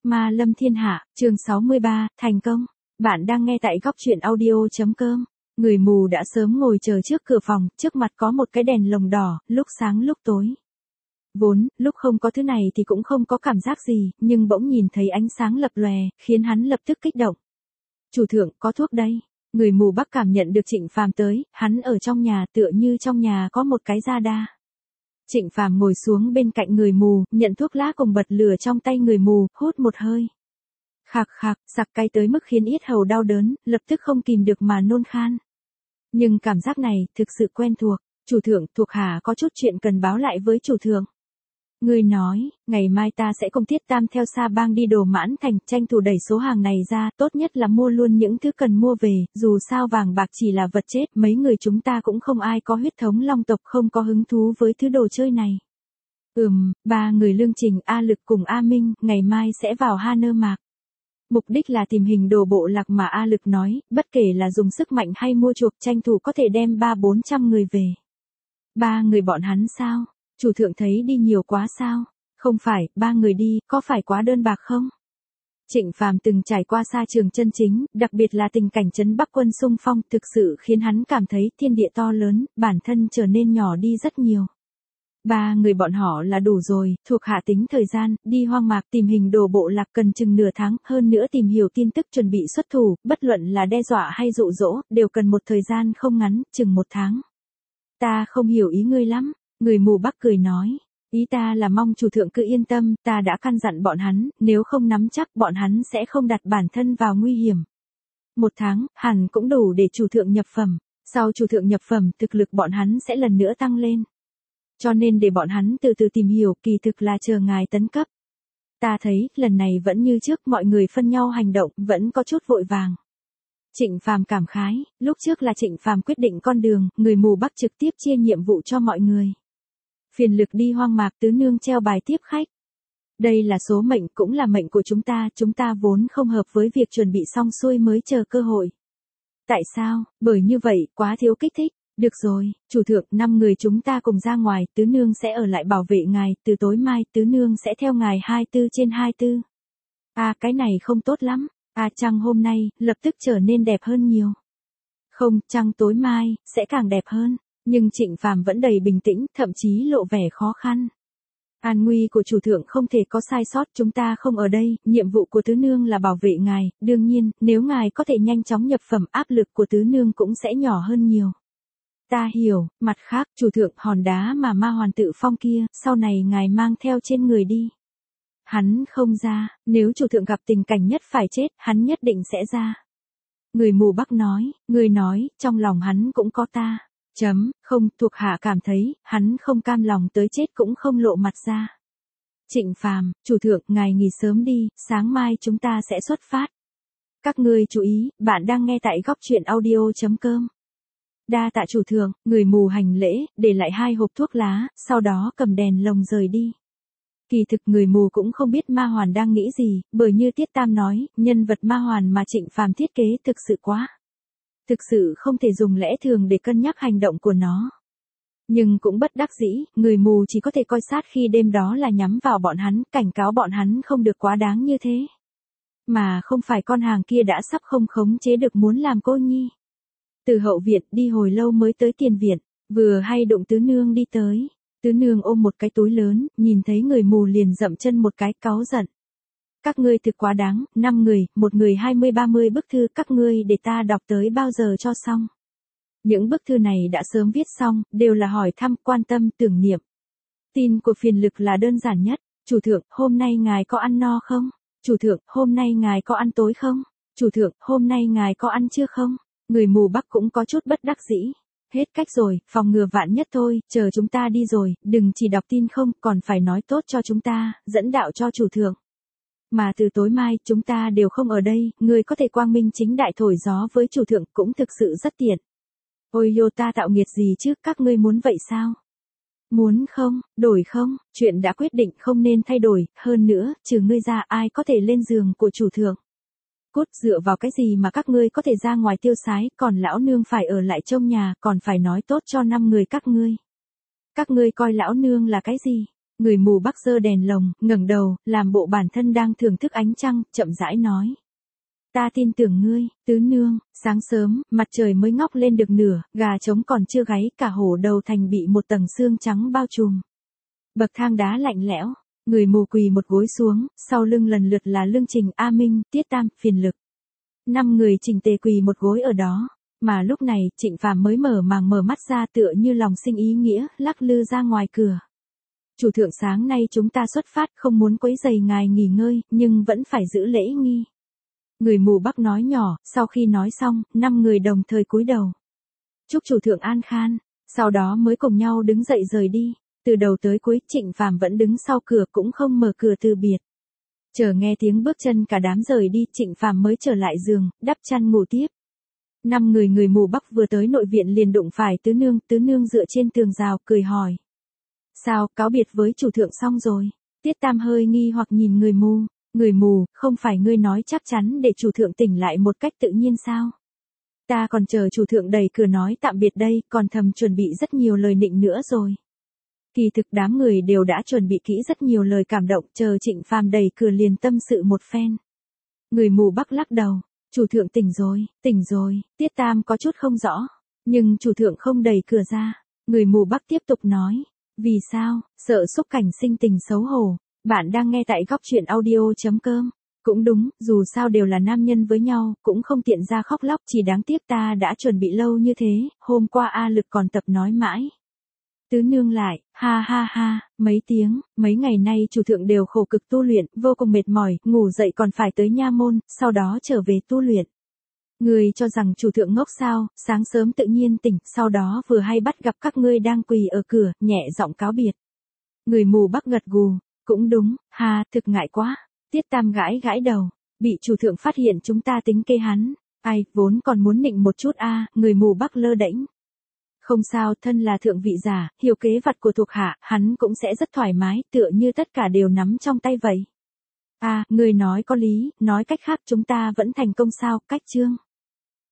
Ma Lâm Thiên Hạ, chương 63, thành công. Bạn đang nghe tại góc truyện audio.com. Người mù đã sớm ngồi chờ trước cửa phòng, trước mặt có một cái đèn lồng đỏ, lúc sáng lúc tối. Vốn, lúc không có thứ này thì cũng không có cảm giác gì, nhưng bỗng nhìn thấy ánh sáng lập lòe, khiến hắn lập tức kích động. Chủ thượng, có thuốc đây. Người mù Bắc cảm nhận được Trịnh Phàm tới, hắn ở trong nhà tựa như trong nhà có một cái gia đa. Trịnh Phàm ngồi xuống bên cạnh người mù, nhận thuốc lá cùng bật lửa trong tay người mù, hút một hơi. Khạc khạc, sặc cay tới mức khiến yết hầu đau đớn, lập tức không kìm được mà nôn khan. Nhưng cảm giác này, thực sự quen thuộc. Chủ thượng, thuộc hạ có chút chuyện cần báo lại với chủ thượng. Người nói, ngày mai ta sẽ cùng Tiết Tam theo Sa Bang đi Đồ Mãn Thành, tranh thủ đẩy số hàng này ra, tốt nhất là mua luôn những thứ cần mua về, dù sao vàng bạc chỉ là vật chết, mấy người chúng ta cũng không ai có huyết thống long tộc, không có hứng thú với thứ đồ chơi này. Ba người Lương Trình, A Lực cùng A Minh, ngày mai sẽ vào Haner Mạc. Mục đích là tìm hình đồ bộ lạc mà A Lực nói, bất kể là dùng sức mạnh hay mua chuộc, tranh thủ có thể đem 300-400 người về. 3 người bọn hắn sao? Chủ thượng thấy đi nhiều quá sao? Không phải, 3 người đi, có phải quá đơn bạc không? Trịnh Phàm từng trải qua sa trường chân chính, đặc biệt là tình cảnh trấn Bắc quân xung phong, thực sự khiến hắn cảm thấy thiên địa to lớn, bản thân trở nên nhỏ đi rất nhiều. 3 người bọn họ là đủ rồi, thuộc hạ tính thời gian, đi hoang mạc tìm hình đồ bộ lạc cần chừng nửa tháng, hơn nữa tìm hiểu tin tức chuẩn bị xuất thủ, bất luận là đe dọa hay dụ dỗ, đều cần một thời gian không ngắn, chừng 1 tháng. Ta không hiểu ý ngươi lắm. Người mù Bắc cười nói, ý ta là mong chủ thượng cứ yên tâm, ta đã căn dặn bọn hắn, nếu không nắm chắc bọn hắn sẽ không đặt bản thân vào nguy hiểm. 1 tháng, hẳn cũng đủ để chủ thượng nhập phẩm, sau chủ thượng nhập phẩm, thực lực bọn hắn sẽ lần nữa tăng lên. Cho nên để bọn hắn từ từ tìm hiểu, kỳ thực là chờ ngài tấn cấp. Ta thấy, lần này vẫn như trước, mọi người phân nhau hành động, vẫn có chút vội vàng. Trịnh Phàm cảm khái, lúc trước là Trịnh Phàm quyết định con đường, người mù Bắc trực tiếp chia nhiệm vụ cho mọi người. Phiền lực đi hoang mạc, tứ nương treo bài tiếp khách. Đây là số mệnh, cũng là mệnh của chúng ta vốn không hợp với việc chuẩn bị xong xuôi mới chờ cơ hội. Tại sao? Bởi như vậy, quá thiếu kích thích. Được rồi, chủ thượng, 5 người chúng ta cùng ra ngoài, tứ nương sẽ ở lại bảo vệ ngài, từ tối mai, tứ nương sẽ theo ngài 24/24. À, cái này không tốt lắm. À, trăng hôm nay, lập tức trở nên đẹp hơn nhiều. Không, trăng tối mai, sẽ càng đẹp hơn. Nhưng Trịnh Phàm vẫn đầy bình tĩnh, thậm chí lộ vẻ khó khăn. An nguy của chủ thượng không thể có sai sót, chúng ta không ở đây, nhiệm vụ của tứ nương là bảo vệ ngài, đương nhiên, nếu ngài có thể nhanh chóng nhập phẩm, áp lực của tứ nương cũng sẽ nhỏ hơn nhiều. Ta hiểu, mặt khác, chủ thượng, hòn đá mà ma hoàn tự phong kia, sau này ngài mang theo trên người đi. Hắn không ra, nếu chủ thượng gặp tình cảnh nhất phải chết, hắn nhất định sẽ ra. Người mù Bắc nói, người nói, trong lòng hắn cũng có ta. Không, thuộc hạ cảm thấy, hắn không cam lòng tới chết cũng không lộ mặt ra. Trịnh Phàm, chủ thượng, ngài nghỉ sớm đi, sáng mai chúng ta sẽ xuất phát. Các ngươi chú ý, bạn đang nghe tại góc truyện audio.com. Đa tạ chủ thượng, người mù hành lễ, để lại 2 hộp thuốc lá, sau đó cầm đèn lồng rời đi. Kỳ thực người mù cũng không biết ma hoàn đang nghĩ gì, bởi như Tiết Tam nói, nhân vật ma hoàn mà Trịnh Phàm thiết kế thực sự quá. Thực sự không thể dùng lẽ thường để cân nhắc hành động của nó. Nhưng cũng bất đắc dĩ, người mù chỉ có thể coi sát khi đêm đó là nhắm vào bọn hắn, cảnh cáo bọn hắn không được quá đáng như thế. Mà không phải con hàng kia đã sắp không khống chế được muốn làm cô nhi. Từ hậu viện đi hồi lâu mới tới tiền viện, vừa hay đụng tứ nương đi tới. Tứ nương ôm một cái túi lớn, nhìn thấy người mù liền dậm chân một cái, cáu giận. Các ngươi thực quá đáng, 5 người, một người 20-30 bức thư, các ngươi để ta đọc tới bao giờ cho xong. Những bức thư này đã sớm viết xong, đều là hỏi thăm, quan tâm, tưởng niệm. Tin của phiền lực là đơn giản nhất. Chủ thượng, hôm nay ngài có ăn no không? Chủ thượng, hôm nay ngài có ăn tối không? Chủ thượng, hôm nay ngài có ăn trưa không? Người mù Bắc cũng có chút bất đắc dĩ. Hết cách rồi, phòng ngừa vạn nhất thôi, chờ chúng ta đi rồi, đừng chỉ đọc tin không, còn phải nói tốt cho chúng ta, dẫn đạo cho chủ thượng. Mà từ tối mai, chúng ta đều không ở đây, người có thể quang minh chính đại thổi gió với chủ thượng cũng thực sự rất tiện. Ôi yo, ta tạo nghiệt gì chứ, các ngươi muốn vậy sao? Muốn không, đổi không, chuyện đã quyết định không nên thay đổi, hơn nữa, trừ ngươi ra ai có thể lên giường của chủ thượng. Cút, dựa vào cái gì mà các ngươi có thể ra ngoài tiêu sái, còn lão nương phải ở lại trong nhà, còn phải nói tốt cho 5 người các ngươi. Các ngươi coi lão nương là cái gì? Người mù Bắc giơ đèn lồng, ngẩng đầu, làm bộ bản thân đang thưởng thức ánh trăng, chậm rãi nói. Ta tin tưởng ngươi, tứ nương. Sáng sớm, mặt trời mới ngóc lên được nửa, gà trống còn chưa gáy, cả hổ đầu thành bị một tầng sương trắng bao trùm. Bậc thang đá lạnh lẽo, người mù quỳ một gối xuống, sau lưng lần lượt là Lương Trình, A Minh, Tiết Tam, Phiền Lực. 5 người chỉnh tề quỳ một gối ở đó, mà lúc này, Trịnh Phàm mới mở mắt ra tựa như lòng sinh ý nghĩa, lắc lư ra ngoài cửa. Chủ thượng, sáng nay chúng ta xuất phát, không muốn quấy rầy ngài nghỉ ngơi, nhưng vẫn phải giữ lễ nghi. Người mù Bắc nói nhỏ, sau khi nói xong, 5 người đồng thời cúi đầu. Chúc chủ thượng an khang, sau đó mới cùng nhau đứng dậy rời đi. Từ đầu tới cuối, Trịnh Phàm vẫn đứng sau cửa cũng không mở cửa từ biệt. Chờ nghe tiếng bước chân cả đám rời đi, Trịnh Phàm mới trở lại giường, đắp chăn ngủ tiếp. 5 người mù Bắc vừa tới nội viện liền đụng phải tứ nương dựa trên tường rào, cười hỏi. Sao, cáo biệt với chủ thượng xong rồi? Tiết Tam hơi nghi hoặc nhìn người mù, không phải ngươi nói chắc chắn để chủ thượng tỉnh lại một cách tự nhiên sao? Ta còn chờ chủ thượng đẩy cửa nói tạm biệt đây, còn thầm chuẩn bị rất nhiều lời nịnh nữa rồi. Kỳ thực đám người đều đã chuẩn bị kỹ rất nhiều lời cảm động, chờ Trịnh Phàm đẩy cửa liền tâm sự một phen. Người mù Bắc lắc đầu, chủ thượng tỉnh rồi, Tiết Tam có chút không rõ, nhưng chủ thượng không đẩy cửa ra. Người mù Bắc tiếp tục nói, vì sao, sợ xúc cảnh sinh tình xấu hổ. Bạn đang nghe tại góc truyện audio.com. Cũng đúng, dù sao đều là nam nhân với nhau, cũng không tiện ra khóc lóc, chỉ đáng tiếc ta đã chuẩn bị lâu như thế, hôm qua A Lực còn tập nói mãi. Tứ nương lại, ha, mấy ngày nay chủ thượng đều khổ cực tu luyện, vô cùng mệt mỏi, ngủ dậy còn phải tới nha môn, sau đó trở về tu luyện. Người cho rằng chủ thượng ngốc sao, sáng sớm tự nhiên tỉnh, sau đó vừa hay bắt gặp các ngươi đang quỳ ở cửa, nhẹ giọng cáo biệt. Người mù Bắc gật gù, cũng đúng, thực ngại quá. Tiết Tam gãi đầu, bị chủ thượng phát hiện chúng ta tính kê hắn, ai, vốn còn muốn nịnh một chút người mù Bắc lơ đễnh. Không sao, thân là thượng vị giả, hiểu kế vật của thuộc hạ, hắn cũng sẽ rất thoải mái, tựa như tất cả đều nắm trong tay vậy. Người nói có lý, nói cách khác chúng ta vẫn thành công sao, cách chương.